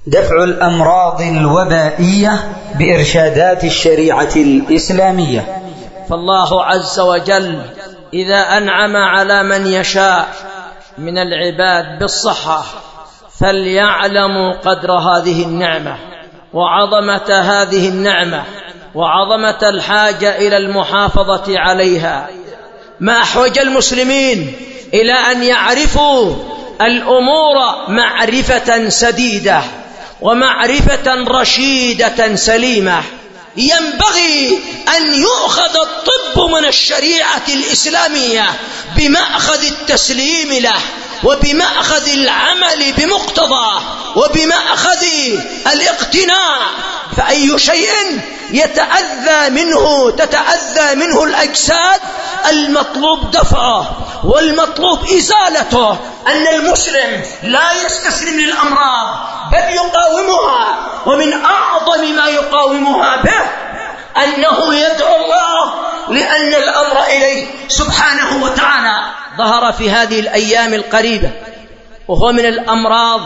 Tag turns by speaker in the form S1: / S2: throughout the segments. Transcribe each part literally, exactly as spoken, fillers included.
S1: دفع الأمراض الوبائية بإرشادات الشريعة الإسلامية.
S2: فالله عز وجل إذا أنعم على من يشاء من العباد بالصحة فليعلموا قدر هذه النعمة وعظمة هذه النعمة وعظمة الحاجة إلى المحافظة عليها. ما أحوج المسلمين إلى أن يعرفوا الأمور معرفة سديدة ومعرفة رشيدة سليمة. ينبغي أن يؤخذ الطب من الشريعة الإسلامية بمأخذ التسليم له وبمأخذ العمل بمقتضاه وبمأخذ الاقتناع. فأي شيء يتأذى منه تتأذى منه الأجساد المطلوب دفعه والمطلوب إزالته. أن المسلم لا يستسلم للأمراض بل يقاومها، ومن أعظم ما يقاومها به أنه يدعو الله لأن الأمر إليه سبحانه وتعالى. ظهر في هذه الأيام القريبة وهو من الأمراض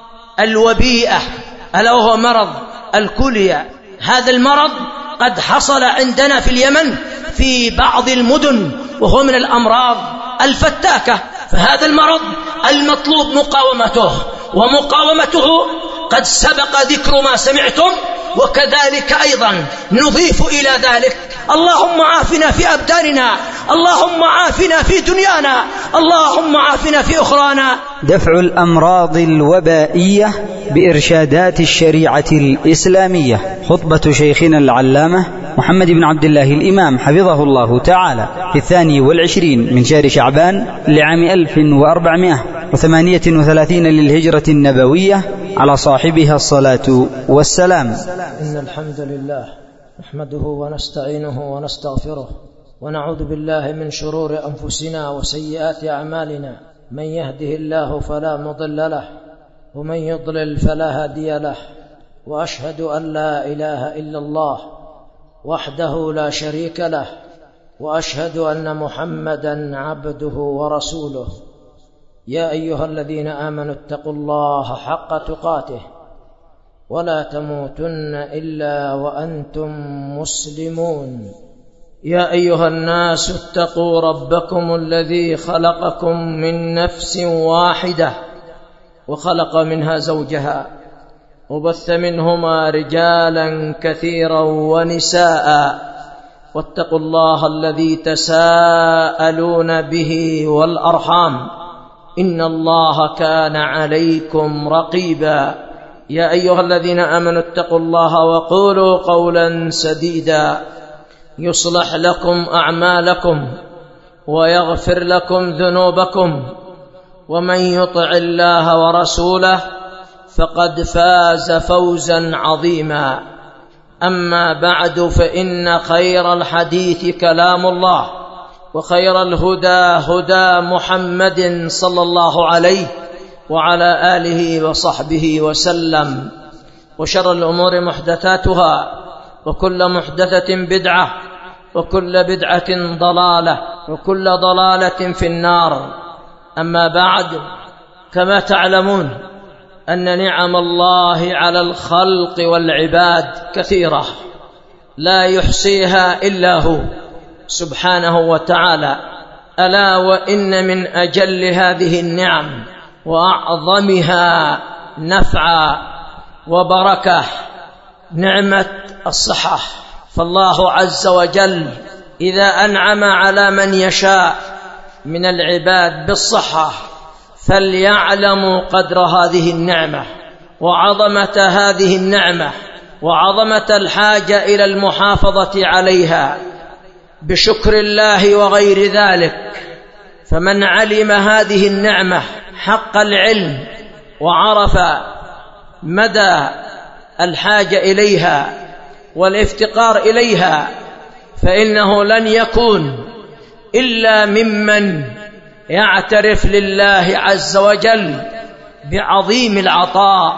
S2: الوبيئة ألا وهو مرض الكلية. هذا المرض قد حصل عندنا في اليمن في بعض المدن وهو من الأمراض الفتاكة. فهذا المرض المطلوب مقاومته، ومقاومته قد سبق ذكر ما سمعتم، وكذلك أيضا نضيف إلى ذلك اللهم عافنا في أبداننا، اللهم عافنا في دنيانا، اللهم عافنا في أخرانا.
S1: دفع الأمراض الوبائية بإرشادات الشريعة الإسلامية. خطبة شيخنا العلامة محمد بن عبد الله الإمام حفظه الله تعالى في الثاني والعشرين من شهر شعبان لعام ألف وأربعمائة وثمانية وثلاثين للهجرة النبوية على صاحبها الصلاة والسلام.
S2: إن الحمد لله نحمده ونستعينه ونستغفره ونعوذ بالله من شرور أنفسنا وسيئات أعمالنا. من يهده الله فلا مضل له ومن يضلل فلا هادي له، وأشهد أن لا إله إلا الله وحده لا شريك له، وأشهد أن محمدا عبده ورسوله. يا أيها الذين آمنوا اتقوا الله حق تقاته ولا تموتن إلا وأنتم مسلمون. يا أيها الناس اتقوا ربكم الذي خلقكم من نفس واحدة وخلق منها زوجها وبث منهما رجالا كثيرا ونساء، واتقوا الله الذي تساءلون به والأرحام إن الله كان عليكم رقيبا. يا أيها الذين آمنوا اتقوا الله وقولوا قولا سديدا يصلح لكم أعمالكم ويغفر لكم ذنوبكم، ومن يطع الله ورسوله فقد فاز فوزا عظيما. أما بعد، فإن خير الحديث كلام الله، وخير الهدى هدى محمد صلى الله عليه وعلى آله وصحبه وسلم، وشر الأمور محدثاتها، وكل محدثة بدعة، وكل بدعة ضلالة، وكل ضلالة في النار. أما بعد، كما تعلمون أن نعم الله على الخلق والعباد كثيرة لا يحصيها إلا هو سبحانه وتعالى. ألا وإن من أجل هذه النعم وأعظمها نفعا وبركة نعمة الصحة. فالله عز وجل إذا أنعم على من يشاء من العباد بالصحة فليعلموا قدر هذه النعمة وعظمة هذه النعمة وعظمة الحاجة إلى المحافظة عليها بشكر الله وغير ذلك. فمن علم هذه النعمة حق العلم وعرف مدى الحاجة إليها والافتقار إليها فإنه لن يكون إلا ممن يعترف لله عز وجل بعظيم العطاء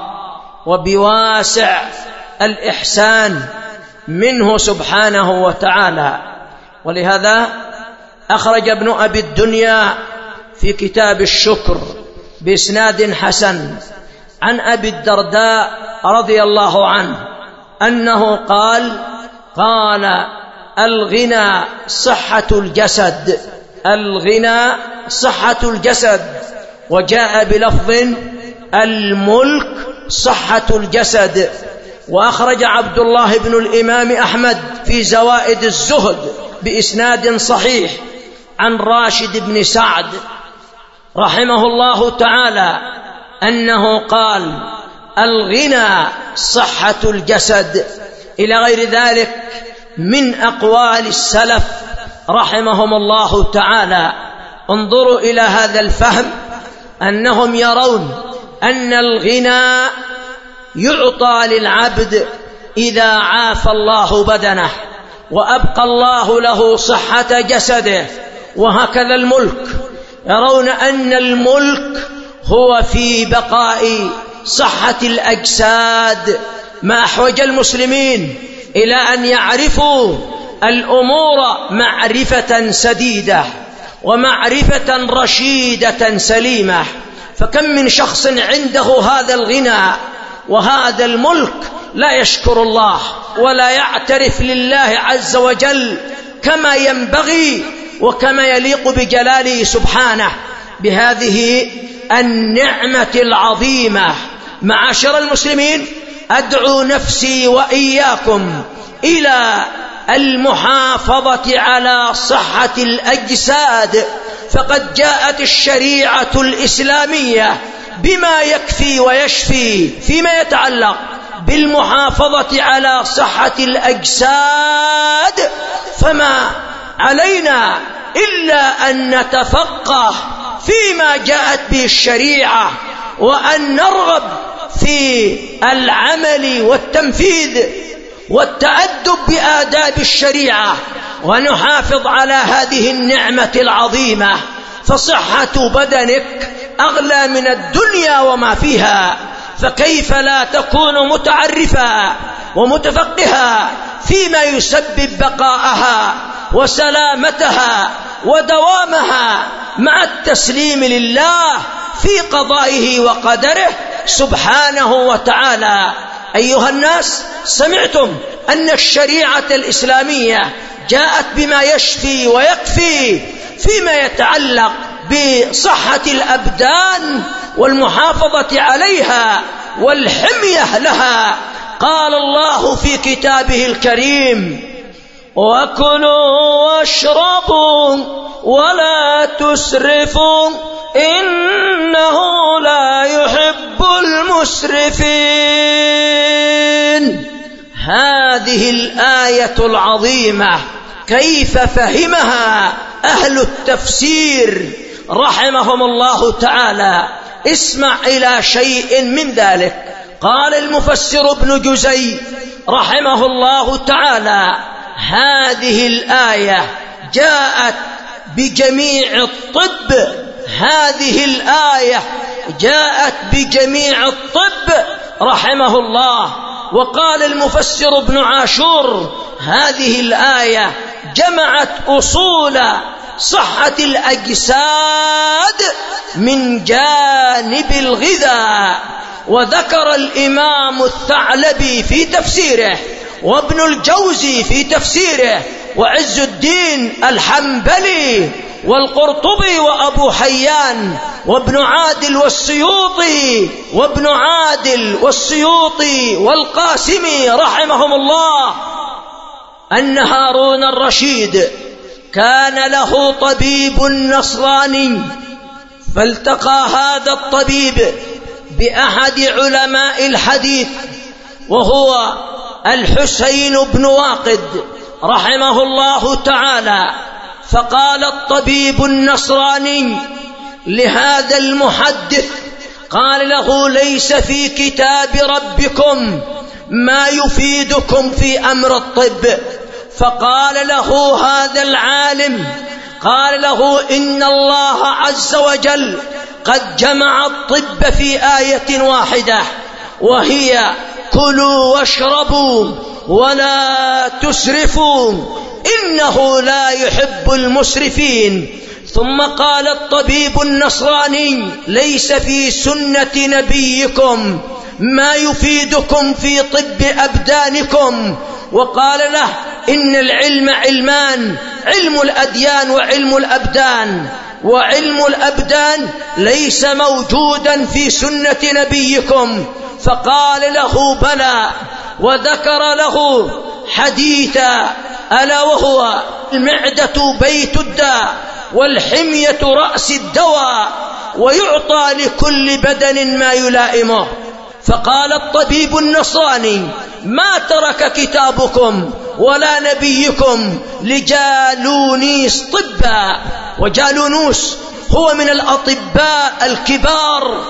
S2: وبواسع الإحسان منه سبحانه وتعالى. ولهذا أخرج ابن أبي الدنيا في كتاب الشكر بإسناد حسن عن أبي الدرداء رضي الله عنه أنه قال قال الغنى صحة الجسد، الغنى صحة الجسد. وجاء بلفظ الملك صحة الجسد. وأخرج عبد الله بن الإمام أحمد في زوائد الزهد بإسناد صحيح عن راشد بن سعد رحمه الله تعالى أنه قال الغنى صحة الجسد، إلى غير ذلك من أقوال السلف رحمهم الله تعالى. انظروا إلى هذا الفهم، أنهم يرون أن الغنى يعطى للعبد إذا عافى الله بدنه وأبقى الله له صحة جسده. وهكذا الملك، يرون أن الملك هو في بقاء صحة الأجساد. ما أحوج المسلمين إلى أن يعرفوا الأمور معرفة سديدة ومعرفة رشيدة سليمة. فكم من شخص عنده هذا الغنى وهذا الملك لا يشكر الله ولا يعترف لله عز وجل كما ينبغي وكما يليق بجلاله سبحانه بهذه النعمة العظيمة. معاشر المسلمين، أدعو نفسي وإياكم إلى المحافظة على صحة الأجساد، فقد جاءت الشريعة الإسلامية بما يكفي ويشفي فيما يتعلق بالمحافظة على صحة الأجساد. فما علينا إلا أن نتفقه فيما جاءت به الشريعة وأن نرغب في العمل والتنفيذ والتأدب بآداب الشريعة ونحافظ على هذه النعمة العظيمة. فصحة بدنك أغلى من الدنيا وما فيها، فكيف لا تكون متعرفا ومتفقها فيما يسبب بقاءها وسلامتها ودوامها مع التسليم لله في قضائه وقدره سبحانه وتعالى. أيها الناس، سمعتم أن الشريعة الإسلامية جاءت بما يشفي ويكفي فيما يتعلق بصحة الأبدان والمحافظة عليها والحمية لها. قال الله في كتابه الكريم: وكلوا واشربوا ولا تسرفوا إنه لا يحب المسرفين. هذه الآية العظيمة كيف فهمها أهل التفسير رحمهم الله تعالى؟ اسمع إلى شيء من ذلك. قال المفسر ابن جزي رحمه الله تعالى: هذه الآية جاءت بجميع الطب، هذه الآية جاءت بجميع الطب رحمه الله. وقال المفسر ابن عاشور: هذه الآية جمعت أصول صحة الأجساد من جانب الغذاء. وذكر الإمام الثعلبي في تفسيره، وابن الجوزي في تفسيره، وعز الدين الحنبلي والقرطبي وأبو حيان وابن عادل والسيوطي وابن عادل والسيوطي والقاسمي رحمهم الله، أن هارون الرشيد كان له طبيب نصراني، فالتقى هذا الطبيب بأحد علماء الحديث وهو الحسين بن واقد رحمه الله تعالى. فقال الطبيب النصراني لهذا المحدث، قال له: ليس في كتاب ربكم ما يفيدكم في أمر الطب. فقال له هذا العالم، قال له: إن الله عز وجل قد جمع الطب في آية واحدة، وهي: كلوا واشربوا ولا تسرفوا إنه لا يحب المسرفين. ثم قال الطبيب النصراني: ليس في سنة نبيكم ما يفيدكم في طب أبدانكم. وقال له: إن العلم علمان، علم الأديان وعلم الأبدان، وعلم الأبدان ليس موجودا في سنة نبيكم. فقال له: بلى، وذكر له حديثا، ألا وهو: المعدة بيت الداء، والحمية رأس الدواء، ويعطى لكل بدن ما يلائمه. فقال الطبيب النصراني: ما ترك كتابكم ولا نبيكم لجالونيس طبا. وجالونوس هو من الأطباء الكبار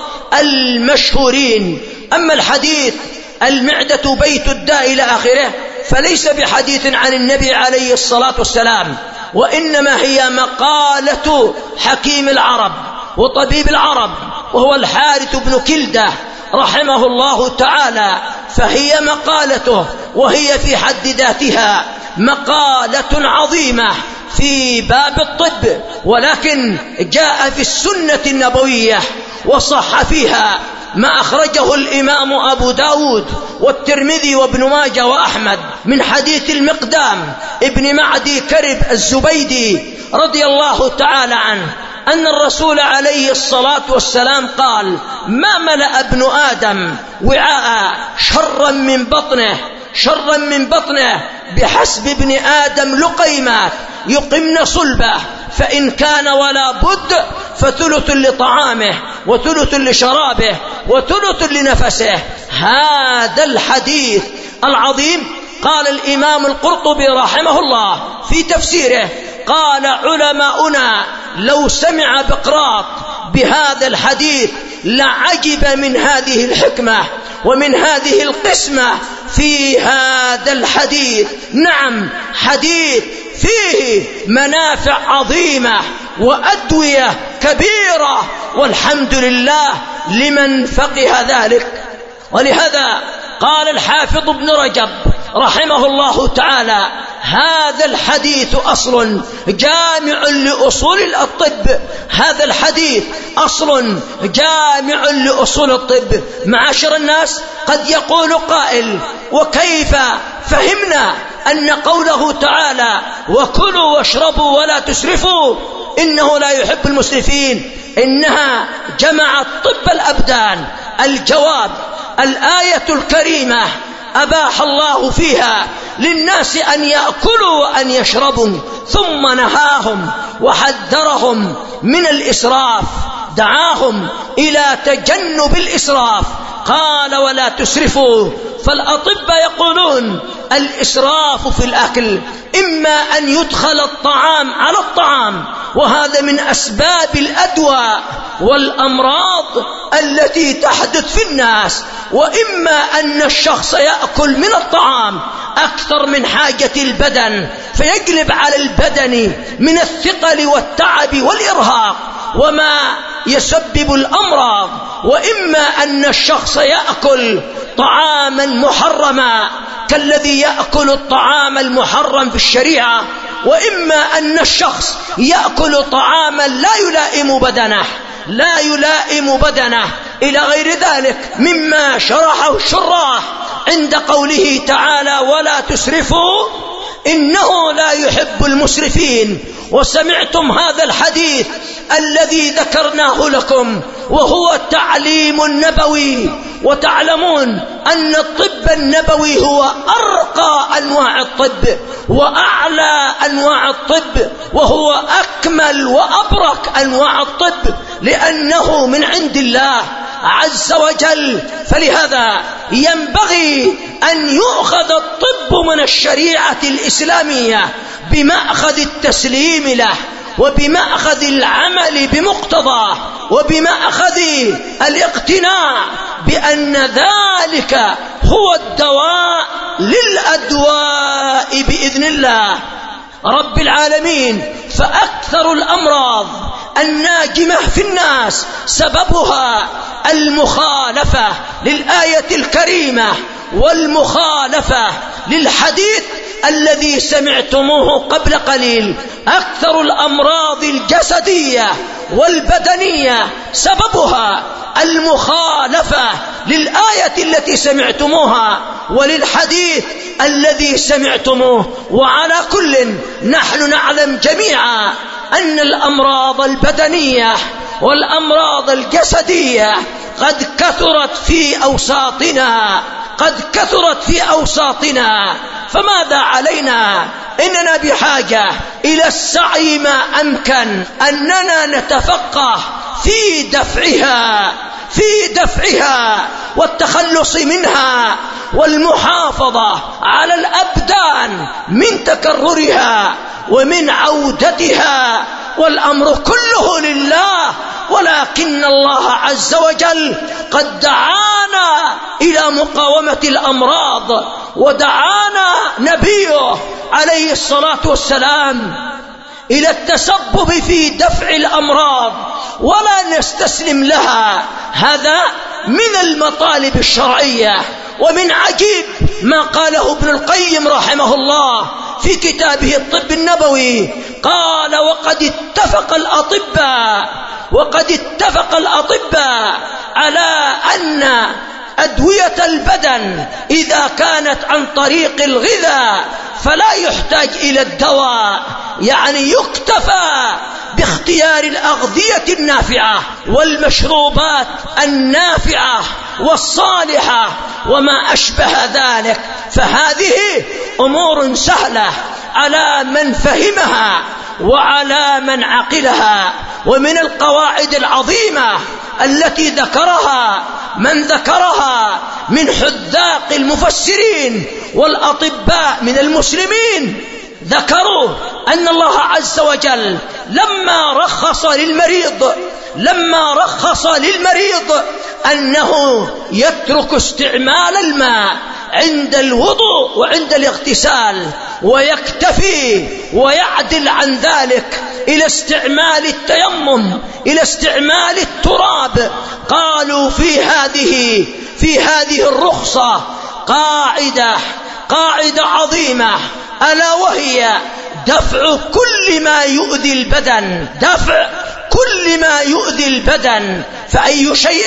S2: المشهورين. أما الحديث المعدة بيت الداء إلى آخره فليس بحديث عن النبي عليه الصلاة والسلام، وإنما هي مقالة حكيم العرب وطبيب العرب، وهو الحارث بن كلدة رحمه الله تعالى. فهي مقالته، وهي في حد ذاتها مقالة عظيمة في باب الطب، ولكن جاء في السنة النبوية وصح فيها ما أخرجه الإمام أبو داود والترمذي وابن ماجه وأحمد من حديث المقدام ابن معدي كرب الزبيدي رضي الله تعالى عنه أن الرسول عليه الصلاة والسلام قال: ما ملأ ابن آدم وعاء شرا من بطنه شرا من بطنه بحسب ابن آدم لقيمات يقمن صلبه، فإن كان ولا بد فثلث لطعامه وثلث لشرابه وثلث لنفسه. هذا الحديث العظيم قال الإمام القرطبي رحمه الله في تفسيره، قال: علماؤنا لو سمع بقراط بهذا الحديث لعجب من هذه الحكمة ومن هذه القسمة في هذا الحديث. نعم، حديث فيه منافع عظيمة وأدوية كبيرة، والحمد لله لمن فقه ذلك. ولهذا قال الحافظ ابن رجب رحمه الله تعالى: هذا الحديث أصل جامع لأصول الطب. هذا الحديث أصل جامع لأصول الطب. معاشر الناس، قد يقول قائل: وكيف فهمنا أن قوله تعالى: وكلوا واشربوا ولا تسرفوا إنه لا يحب المسرفين، إنها جمعت طب الأبدان؟ الجواب: الآية الكريمة أباح الله فيها للناس أن يأكلوا وأن يشربوا، ثم نهاهم وحذرهم من الإسراف، دعاهم إلى تجنب الإسراف، قال: ولا تسرفوا. فالأطباء يقولون الإسراف في الأكل إما أن يدخل الطعام على الطعام، وهذا من أسباب الأدواء والأمراض التي تحدث في الناس، وإما أن الشخص يأكل من الطعام أكثر من حاجة البدن فيجلب على البدن من الثقل والتعب والإرهاق وما يسبب الأمراض، وإما أن الشخص يأكل طعاما محرما كالذي يأكل الطعام المحرم في الشريعة، وإما أن الشخص يأكل طعاما لا يلائم بدنه لا يلائم بدنه إلى غير ذلك مما شرحه الشراح عند قوله تعالى: ولا تسرفوا إنه لا يحب المسرفين. وسمعتم هذا الحديث الذي ذكرناه لكم وهو التعليم النبوي، وتعلمون أن الطب النبوي هو أرقى أنواع الطب وأعلى أنواع الطب، وهو أكمل وأبرك أنواع الطب لأنه من عند الله عز وجل. فلهذا ينبغي أن يؤخذ الطب من الشريعة الإسلامية بمأخذ التسليم له، وبمأخذ العمل بمقتضاه، وبمأخذ الاقتناع بأن ذلك هو الدواء للأدواء بإذن الله رب العالمين. فأكثر الأمراض الناجمة في الناس سببها المخالفة للآية الكريمة والمخالفة للحديث الذي سمعتموه قبل قليل. أكثر الأمراض الجسدية والبدنية سببها المخالفة للآية التي سمعتموها وللحديث الذي سمعتموه. وعلى كل نحن نعلم جميعا أن الأمراض البدنية والأمراض الجسدية قد كثرت في أوساطنا قد كثرت في أوساطنا فماذا علينا؟ إننا بحاجة إلى السعي ما أمكن أننا نتفقه في دفعها في دفعها والتخلص منها والمحافظة على الأبدان من تكررها ومن عودتها، والأمر كله لله. ولكن الله عز وجل قد دعانا إلى مقاومة الأمراض، ودعانا نبيه عليه الصلاة والسلام إلى التسبب في دفع الأمراض ولا نستسلم لها. هذا من المطالب الشرعية. ومن عجيب ما قاله ابن القيم رحمه الله في كتابه الطب النبوي، قال: وقد اتفق الأطباء وقد اتفق الأطباء على أن أدوية البدن إذا كانت عن طريق الغذاء فلا يحتاج إلى الدواء، يعني يكتفى باختيار الأغذية النافعة والمشروبات النافعة والصالحة وما أشبه ذلك. فهذه أمور سهلة على من فهمها وعلى من عقلها. ومن القواعد العظيمة التي ذكرها من ذكرها من حذاق المفسرين والأطباء من المسلمين، ذكروا أن الله عز وجل لما رخص للمريض لما رخص للمريض أنه يترك استعمال الماء عند الوضوء وعند الاغتسال ويكتفي ويعدل عن ذلك إلى استعمال التيمم إلى استعمال التراب، قالوا في هذه في هذه الرخصة قاعدة قاعدة عظيمة، ألا وهي دفع كل ما يؤذي البدن دفع كل ما يؤذي البدن. فأي شيء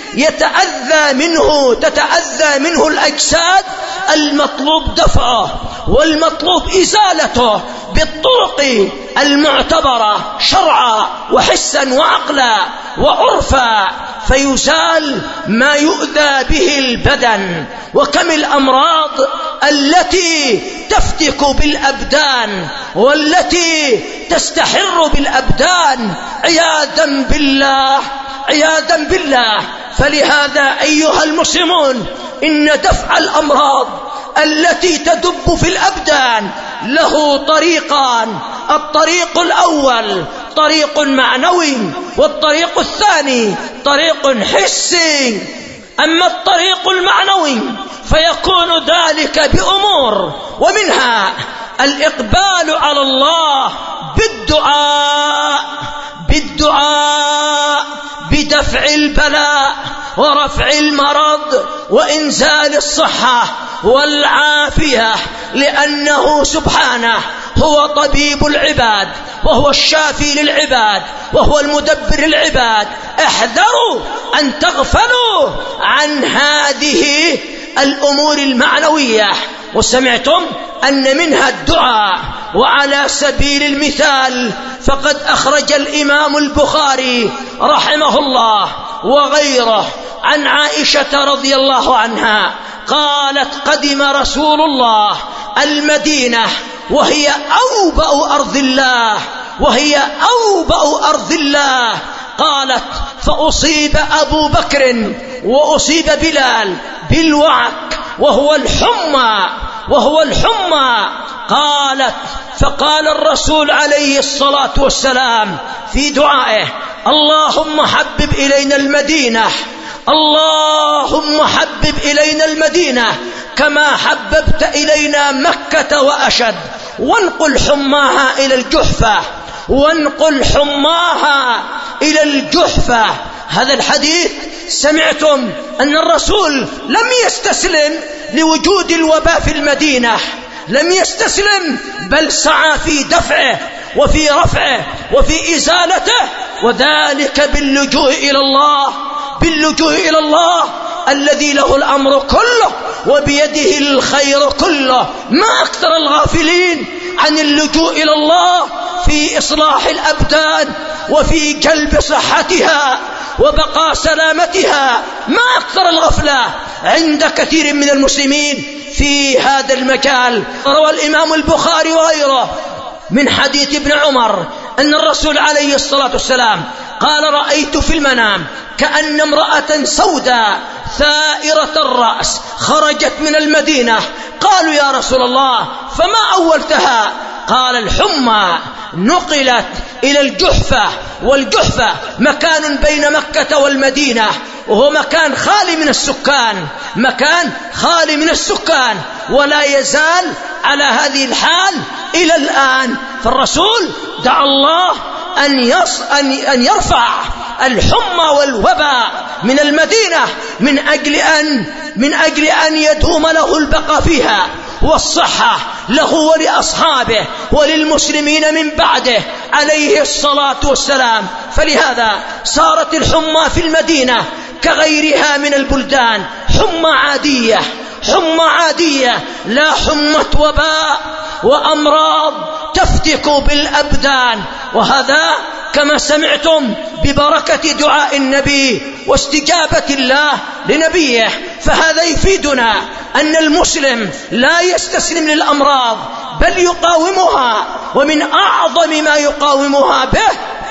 S2: يتأذى منه تتأذى منه الأجساد المطلوب دفعه والمطلوب إزالته بالطرق المعتبرة شرعا وحسا وعقلا وعرفا، فيزال ما يؤذى به البدن. وكم الأمراض التي تفتك بالأبدان والتي تستحر بالأبدان عياذا بالله عياذا بالله. فلهذا أيها المسلمون، إن دفع الأمراض التي تدب في الأبدان له طريقان: الطريق الأول طريق معنوي، والطريق الثاني طريق حسي. أما الطريق المعنوي فيكون ذلك بأمور، ومنها الإقبال على الله بالدعاء بالدعاء بدفع البلاء ورفع المرض وإنزال الصحة والعافية، لأنه سبحانه هو طبيب العباد وهو الشافي للعباد وهو المدبر للعباد. احذروا أن تغفلوا عن هذه الأمور المعنوية. وسمعتم أن منها الدعاء. وعلى سبيل المثال فقد أخرج الإمام البخاري رحمه الله وغيره عن عائشة رضي الله عنها قالت: قدم رسول الله المدينة وهي أوبأ أرض الله وهي أوبأ أرض الله قالت: فأصيب أبو بكر وأصيب بلال بالوعك وهو الحمى وهو الحمى قالت: فقال الرسول عليه الصلاة والسلام في دعائه: اللهم حبب إلينا المدينة اللهم حبب إلينا المدينة كما حببت إلينا مكة وأشد، وانقل حماها إلى الجحفة وانقل حماها إلى الجحفة. هذا الحديث سمعتم أن الرسول لم يستسلم لوجود الوباء في المدينة، لم يستسلم، بل سعى في دفعه وفي رفعه وفي إزالته، وذلك باللجوء إلى الله، باللجوء إلى الله الذي له الأمر كله وبيده الخير كله. ما أكثر الغافلين عن اللجوء إلى الله في إصلاح الأبدان وفي جلب صحتها وبقاء سلامتها. ما أكثر الغفلة عند كثير من المسلمين في هذا المجال. روى الإمام البخاري وغيره من حديث ابن عمر أن الرسول عليه الصلاة والسلام قال: رأيت في المنام كأن امرأة سوداء ثائرة الرأس خرجت من المدينة. قالوا: يا رسول الله فما أولتها؟ قال: الحمى نقلت إلى الجحفة، والجحفة مكان بين مكة والمدينة، وهو مكان خالي من السكان، مكان خالي من السكان، ولا يزال على هذه الحال إلى الآن. فالرسول دعا الله أن, يص أن, أن يرفع الحمى والوباء من المدينة من أجل أن من أجل أن يدوم له البقاء فيها والصحة له ولأصحابه وللمسلمين من بعده عليه الصلاة والسلام. فلهذا صارت الحمى في المدينة كغيرها من البلدان حمى عادية، حمى عادية، لا حمى وباء وأمراض تفتك بالأبدان. وهذا كما سمعتم ببركة دعاء النبي واستجابة الله لنبيه. فهذا يفيدنا أن المسلم لا يستسلم للأمراض بل يقاومها، ومن أعظم ما يقاومها به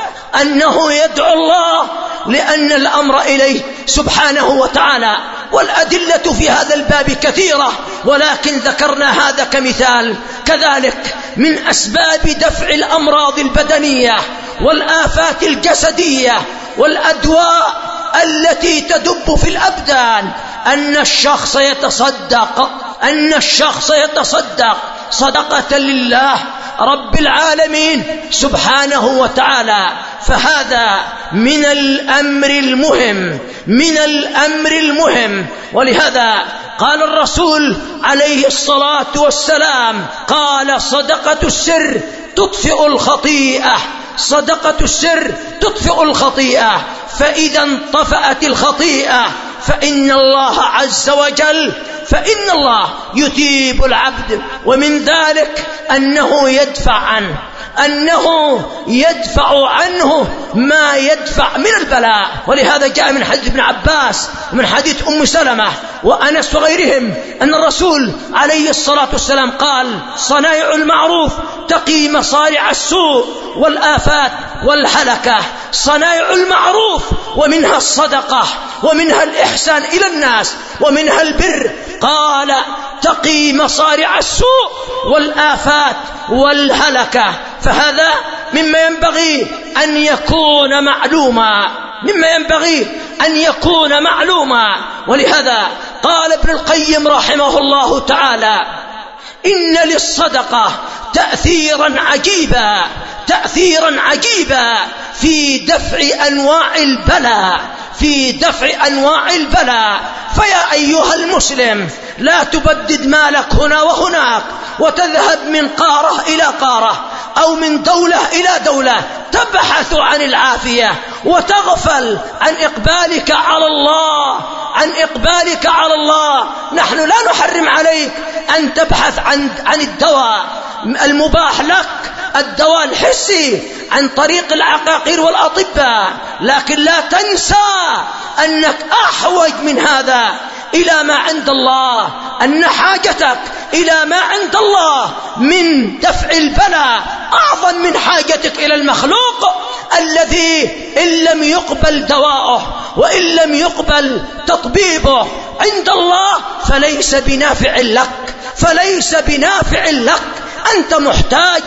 S2: أنه يدعو الله، لأن الأمر إليه سبحانه وتعالى. والأدلة في هذا الباب كثيرة، ولكن ذكرنا هذا كمثال. كذلك من أسباب دفع الأمراض البدنية والآفات الجسدية والأدواء التي تدب في الأبدان أن الشخص يتصدق أن الشخص يتصدق صدقة لله رب العالمين سبحانه وتعالى. فهذا من الأمر المهم من الأمر المهم ولهذا قال الرسول عليه الصلاة والسلام قال: صدقة السر تطفئ الخطيئة، صدقة السر تطفئ الخطيئة، فإذا انطفأت الخطيئة فإن الله عز وجل فإن الله يثيب العبد. ومن ذلك أنه يدفع عنه أنه يدفع عنه ما يدفع من البلاء. ولهذا جاء من حديث ابن عباس ومن حديث أم سلمة وأنس وغيرهم أن الرسول عليه الصلاة والسلام قال: صنائع المعروف تقي مصارع السوء والآفات والهلكة. صنائع المعروف ومنها الصدقة ومنها الإحسان إلى الناس ومنها البر، قال: تقي مصارع السوء والآفات والهلكة. فهذا مما ينبغي أن يكون معلوما مما ينبغي أن يكون معلوما ولهذا قال ابن القيم رحمه الله تعالى: إن للصدقة تأثيرا عجيبا تأثيرا عجيبا في دفع أنواع البلاء في دفع أنواع البلاء. فيا أيها المسلم لا تبدد مالك هنا وهناك وتذهب من قارة إلى قارة أو من دولة إلى دولة تبحث عن العافية وتغفل عن إقبالك على الله عن إقبالك على الله. نحن لا نحرم عليك أن تبحث عن عن الدواء المباح لك، الدواء الحسي عن طريق العقاقير والأطباء، لكن لا تنسى أنك أحوج من هذا إلى ما عند الله، أن حاجتك إلى ما عند الله من دفع البلاء أعظم من حاجتك إلى المخلوق الذي إن لم يقبل دواؤه وإن لم يقبل تطبيبه عند الله فليس بنافع لك فليس بنافع لك أنت محتاج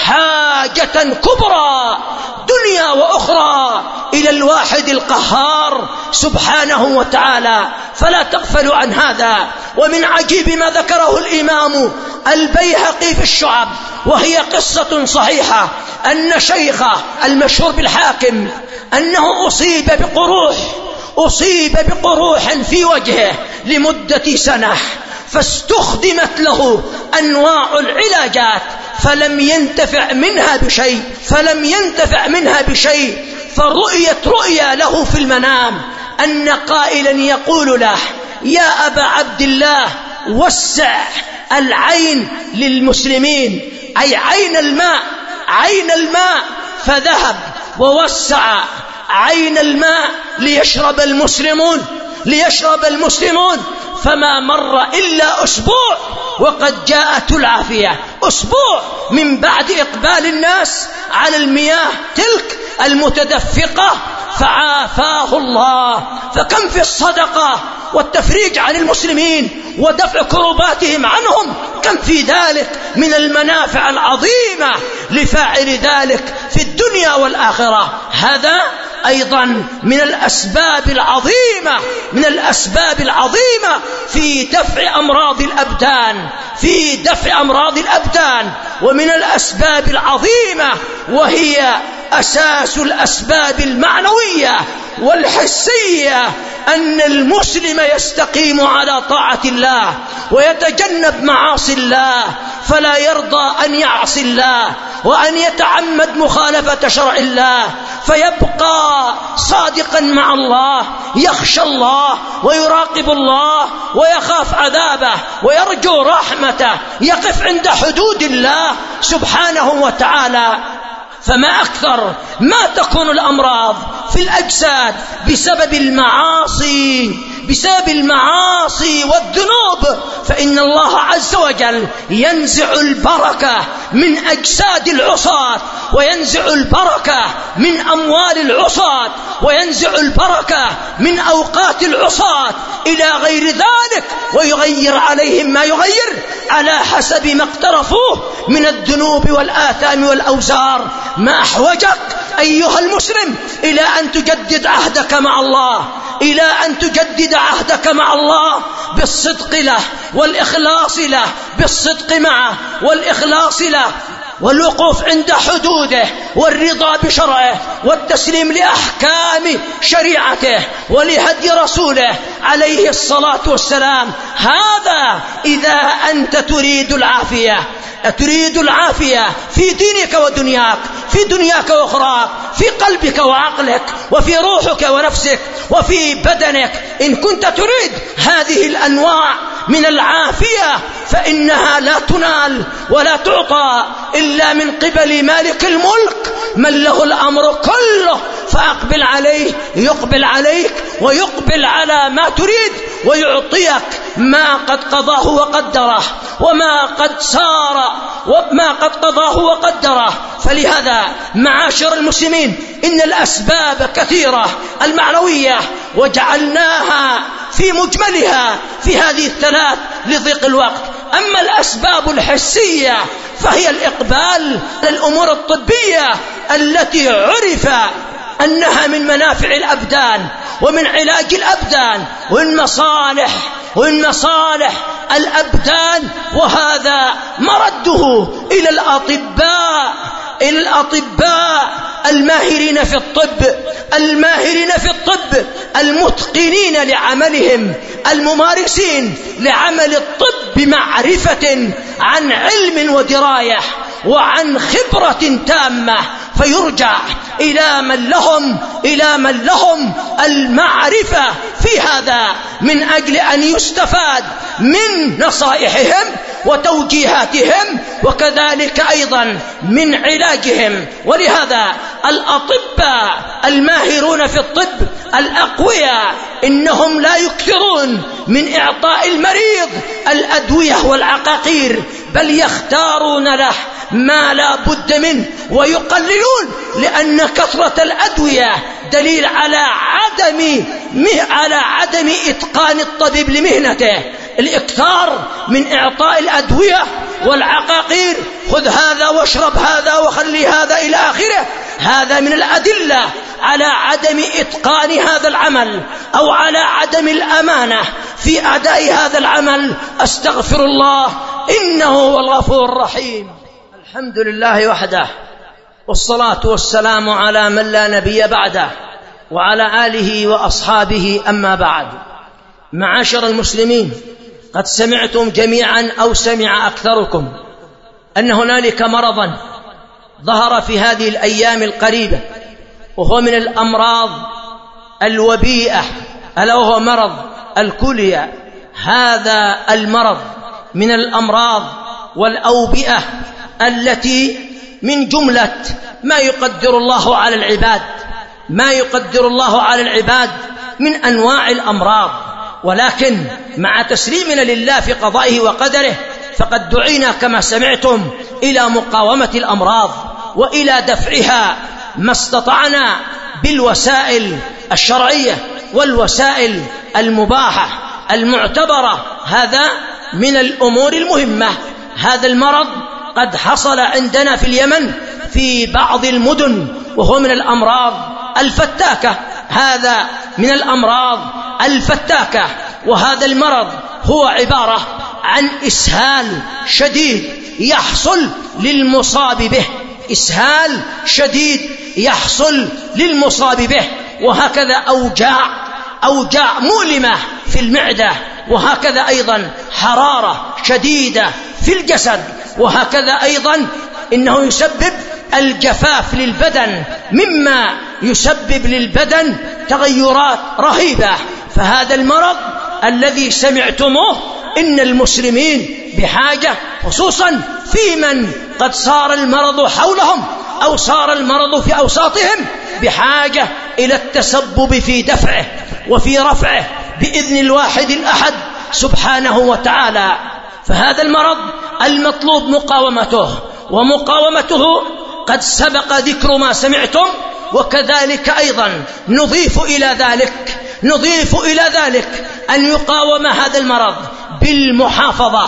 S2: حاجة كبرى دنيا وأخرى إلى الواحد القهار سبحانه وتعالى، فلا تغفلوا عن هذا. ومن عجيب ما ذكره الإمام البيهقي في الشعب وهي قصة صحيحة أن شيخه المشهور بالحاكم أنه أصيب بقروح أصيب بقروح في وجهه لمدة سنة، فاستخدمت له أنواع العلاجات فلم ينتفع منها بشيء فلم ينتفع منها بشيء فرؤيت رؤيا له في المنام أن قائلا يقول له: يا أبا عبد الله، وسع العين للمسلمين، أي عين الماء عين الماء فذهب ووسع عين الماء ليشرب المسلمون ليشرب المسلمون فما مر إلا أسبوع وقد جاءت العافية. أسبوع من بعد إقبال الناس على المياه تلك المتدفقة فعافاه الله. فكم في الصدقة والتفريج عن المسلمين ودفع كرباتهم عنهم، كم في ذلك من المنافع العظيمة لفاعل ذلك في الدنيا والآخرة. هذا أيضا من الأسباب العظيمة من الأسباب العظيمة في دفع أمراض الأبدان في دفع أمراض الأبدان ومن الأسباب العظيمة، وهي أساس الأسباب المعنوية والحسية، أن المسلم يستقيم على طاعة الله ويتجنب معاصي الله، فلا يرضى أن يعصي الله وأن يتعمد مخالفة شرع الله، فيبقى صادقا مع الله، يخشى الله ويراقب الله ويخاف عذابه ويرجو رحمته، يقف عند حدود الله سبحانه وتعالى. فما أكثر ما تكون الأمراض في الأجساد بسبب المعاصي بسبب المعاصي والذنوب، فإن الله عز وجل ينزع البركة من أجساد العصاة، وينزع البركة من أموال العصاة، وينزع البركة من أوقات العصاة إلى غير ذلك، ويغير عليهم ما يغير على حسب ما اقترفوه من الذنوب والآثام والأوزار. ما أحوجك أيها المسلم إلى أن تجدد عهدك مع الله إلى أن تجدد عهدك مع الله بالصدق له والإخلاص له بالصدق معه والإخلاص له والوقوف عند حدوده والرضا بشرعه والتسليم لأحكام شريعته ولهدي رسوله عليه الصلاة والسلام. هذا إذا أنت تريد العافية تريد العافية في دينك ودنياك، في دنياك وأخراك، في قلبك وعقلك، وفي روحك ونفسك، وفي بدنك. إن كنت تريد هذه الأنواع من العافية فإنها لا تنال ولا تعطى إلا من قبل مالك الملك من له الأمر كله، فأقبل عليه يقبل عليك ويقبل على ما تريد ويعطيك ما قد قضاه وقدره وما قد سار وما قد قضاه وقدره. فلهذا معاشر المسلمين إن الأسباب كثيرة المعنوية وجعلناها في مجملها في هذه الثلاث لضيق الوقت. أما الأسباب الحسية فهي الإقبال للأمور الطبية التي عرف أنها من منافع الأبدان ومن علاج الأبدان ومن مصالح ومن مصالح الأبدان، وهذا مرده إلى الأطباء إلى الأطباء الماهرين في الطب الماهرين في الطب المتقنين لعملهم الممارسين لعمل الطب بمعرفة عن علم ودراية وعن خبرة تامة، فيرجع إلى من لهم إلى من لهم المعرفة في هذا من أجل أن يستفاد من نصائحهم وتوجيهاتهم وكذلك أيضا من علاجهم. ولهذا الأطباء الماهرون في الطب الأقوياء إنهم لا يكثرون من إعطاء المريض الأدوية والعقاقير، بل يختارون له ما لا بد منه ويقللون، لأن كثرة الأدوية دليل على عدم على عدم إتقان الطبيب لمهنته. الإكثار من إعطاء الأدوية والعقاقير، خذ هذا واشرب هذا وخلي هذا إلى آخره، هذا من الأدلة على عدم إتقان هذا العمل أو على عدم الأمانة في أداء هذا العمل. أستغفر الله إنه هو الغفور الرحيم. الحمد لله وحده، والصلاة والسلام على من لا نبي بعده وعلى آله وأصحابه. أما بعد، معاشر المسلمين، قد سمعتم جميعا أو سمع أكثركم أن هنالك مرضا ظهر في هذه الأيام القريبة، وهو من الأمراض الوبيئة، ألا وهو مرض الكلية. هذا المرض من الأمراض والأوبئة التي من جملة ما يقدر الله على العباد، ما يقدر الله على العباد من أنواع الأمراض. ولكن مع تسليمنا لله في قضائه وقدره فقد دعينا كما سمعتم إلى مقاومة الأمراض وإلى دفعها ما استطعنا بالوسائل الشرعية والوسائل المباحة المعتبرة. هذا من الأمور المهمة. هذا المرض قد حصل عندنا في اليمن في بعض المدن، وهو من الأمراض الفتاكة. هذا من الأمراض الفتاكة. وهذا المرض هو عبارة عن إسهال شديد يحصل للمصاب به، إسهال شديد يحصل للمصاب به. وهكذا أوجاع أوجاع مؤلمة في المعدة، وهكذا أيضا حرارة شديدة في الجسد، وهكذا أيضا إنه يسبب الجفاف للبدن، مما يسبب للبدن تغيرات رهيبة. فهذا المرض الذي سمعتموه إن المسلمين بحاجة، خصوصا في من قد صار المرض حولهم أو صار المرض في أوساطهم، بحاجة إلى التسبب في دفعه وفي رفعه بإذن الواحد الأحد سبحانه وتعالى. فهذا المرض المطلوب مقاومته، ومقاومته قد سبق ذكر ما سمعتم. وكذلك أيضا نضيف إلى ذلك نضيف إلى ذلك أن يقاوم هذا المرض بالمحافظة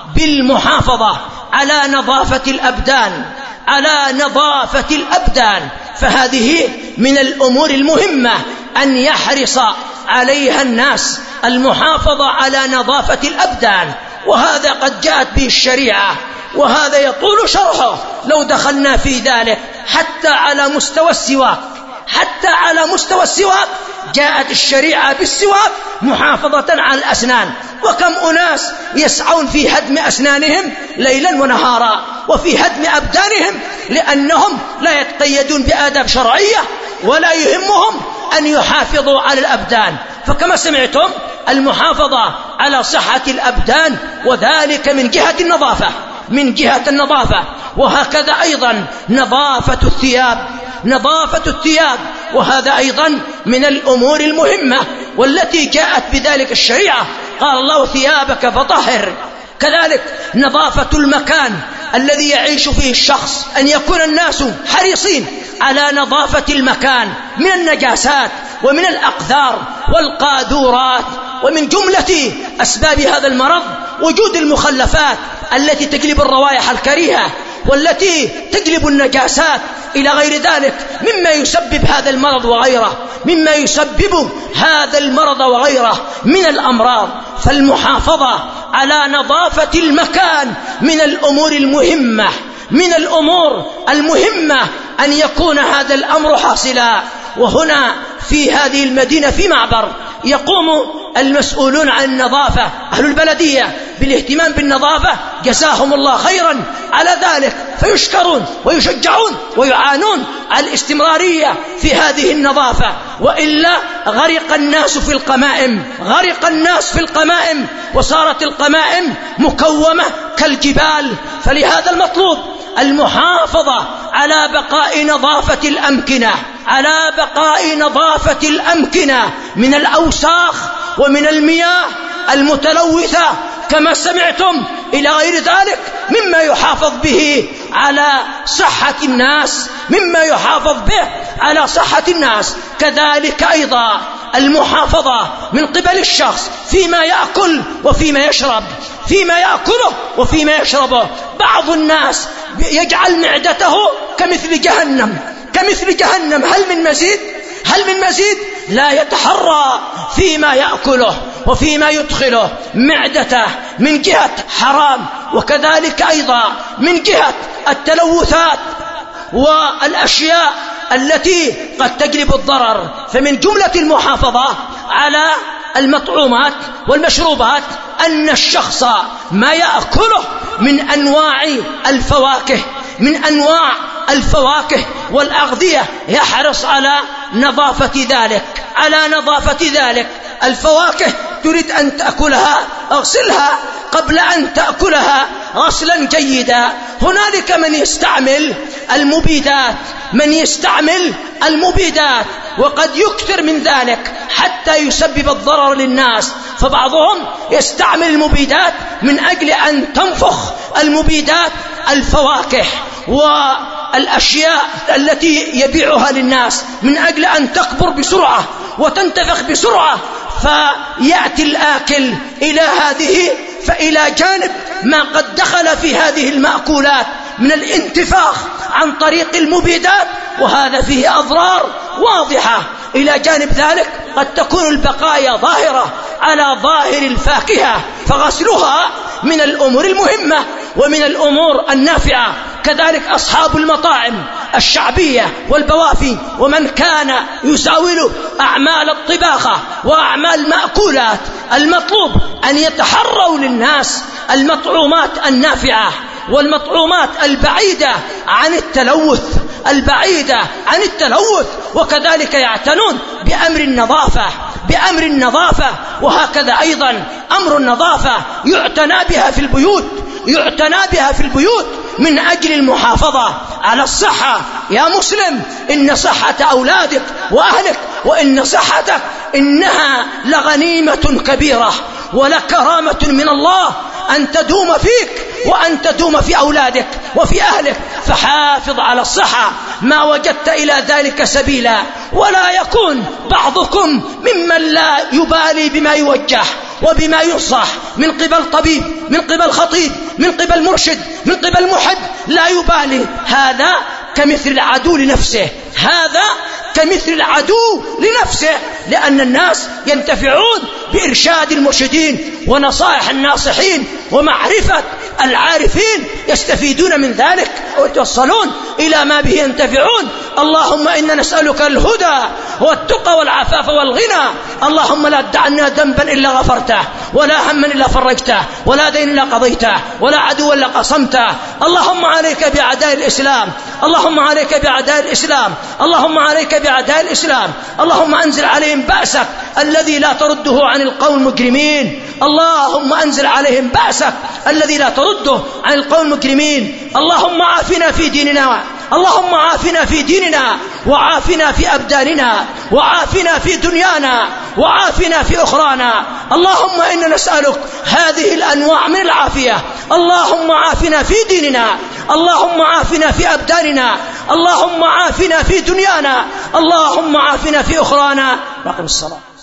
S2: بالمحافظة على نظافة الأبدان على نظافة الأبدان. فهذه من الأمور المهمة أن يحرص عليها الناس، المحافظة على نظافة الأبدان. وهذا قد جاءت به الشريعة، وهذا يطول شرحه لو دخلنا في ذلك. حتى على مستوى السواك حتى على مستوى السواك جاءت الشريعة بالسواك محافظة على الأسنان. وكم أناس يسعون في هدم أسنانهم ليلا ونهارا وفي هدم أبدانهم، لأنهم لا يتقيدون بآداب شرعية ولا يهمهم أن يحافظوا على الأبدان. فكما سمعتم المحافظة على صحة الأبدان، وذلك من جهة النظافة من جهة النظافة. وهكذا أيضا نظافة الثياب نظافة الثياب وهذا أيضا من الأمور المهمة والتي جاءت بذلك الشريعة. قال الله ثيابك فطهر. كذلك نظافة المكان الذي يعيش فيه الشخص، أن يكون الناس حريصين على نظافة المكان من النجاسات ومن الأقذار والقاذورات. ومن جملة أسباب هذا المرض وجود المخلفات التي تجلب الروائح الكريهة والتي تجلب النجاسات إلى غير ذلك مما يسبب هذا المرض وغيره مما يسبب هذا المرض وغيره من الأمراض. فالمحافظة على نظافة المكان من الأمور المهمة من الأمور المهمة أن يكون هذا الأمر حاصلا. وهنا في هذه المدينة في معبر يقوم المسؤولون عن النظافة، أهل البلدية، بالاهتمام بالنظافة، جزاهم الله خيرا على ذلك، فيشكرون ويشجعون ويعانون على الاستمرارية في هذه النظافة. وإلا غرق الناس في القمائم غرق الناس في القمائم وصارت القمائم مكومة كالجبال. فلهذا المطلوب المحافظة على بقاء نظافة الأمكنة على بقاء نظافة الأمكنة من الأوساخ ومن المياه المتلوثة كما سمعتم إلى غير ذلك مما يحافظ به على صحة الناس مما يحافظ به على صحة الناس. كذلك أيضا المحافظة من قبل الشخص فيما يأكل وفيما يشرب فيما يأكله وفيما يشربه. بعض الناس يجعل معدته كمثل جهنم كمثل جهنم هل من مزيد هل من مزيد لا يتحرى فيما يأكله وفيما يدخله معدته من جهة حرام، وكذلك أيضا من جهة التلوثات والأشياء التي قد تجلب الضرر. فمن جملة المحافظة على المطعومات والمشروبات أن الشخص ما يأكله من أنواع الفواكه من أنواع الفواكه والأغذية يحرص على نظافة ذلك على نظافة ذلك. الفواكه تريد أن تأكلها اغسلها قبل أن تأكلها غسلا جيدا. هنالك من يستعمل المبيدات من يستعمل المبيدات وقد يكثر من ذلك حتى يسبب الضرر للناس. فبعضهم يستعمل المبيدات من أجل أن تنفخ المبيدات الفواكه والأشياء التي يبيعها للناس من أجل أن تكبر بسرعة وتنتفخ بسرعة، فيأتي الآكل إلى هذه فإلى جانب ما قد دخل في هذه المأكولات من الانتفاخ عن طريق المبيدات، وهذا فيه أضرار واضحة. إلى جانب ذلك قد تكون البقايا ظاهرة على ظاهر الفاكهة، فغسلها من الأمور المهمة ومن الأمور النافعة. كذلك أصحاب المطاعم الشعبية والبوافي ومن كان يساول أعمال الطباخة وأعمال المأكولات، المطلوب أن يتحروا للناس المطعومات النافعة والمطعومات البعيدة عن التلوث البعيدة عن التلوث وكذلك يعتنون بأمر النظافة بأمر النظافة وهكذا أيضا أمر النظافة يعتنى بها في البيوت يعتنى بها في البيوت من أجل المحافظة على الصحة. يا مسلم، إن صحة أولادك وأهلك وإن صحتك إنها لغنيمة كبيرة ولكرامة من الله أن تدوم فيك وأن تدوم في أولادك وفي أهلك. فحافظ على الصحة ما وجدت إلى ذلك سبيلا، ولا يكون بعضكم ممن لا يبالي بما يوجه وبما ينصح من قبل طبيب من قبل خطيب من قبل مرشد من قبل محب، لا يبالي. هذا كمثل العدو لنفسه هذا كمثل العدو لنفسه لأن الناس ينتفعون بإرشاد المرشدين ونصائح الناصحين ومعرفة العارفين، يستفيدون من ذلك ويتوصلون إلى ما به ينتفعون. اللهم إنا نسألك الهدى والتقى والعفاف والغنى. اللهم لا تدعنا ذنبا إلا غفرته ولا هما إلا فرجته ولا دين إلا قضيته ولا عدو إلا قصمته. اللهم عليك بأعداء الإسلام اللهم عليك بأعداء الإسلام اللهم عليك بأعداء الإسلام. اللهم أنزل عليهم بأسك الذي لا ترده عن القوم المجرمين. اللهم أنزل عليهم بأسك الذي لا ترده عن القوم المجرمين. اللهم عافنا في ديننا اللهم عافنا في ديننا وعافنا في أبداننا وعافنا في دنيانا وعافنا في أخرانا. اللهم إنا نسألك هذه الأنواع من العافية. اللهم عافنا في ديننا اللهم عافنا في أبداننا اللهم عافنا في دنيانا اللهم عافنا في أخرانا. واقم الصلاة.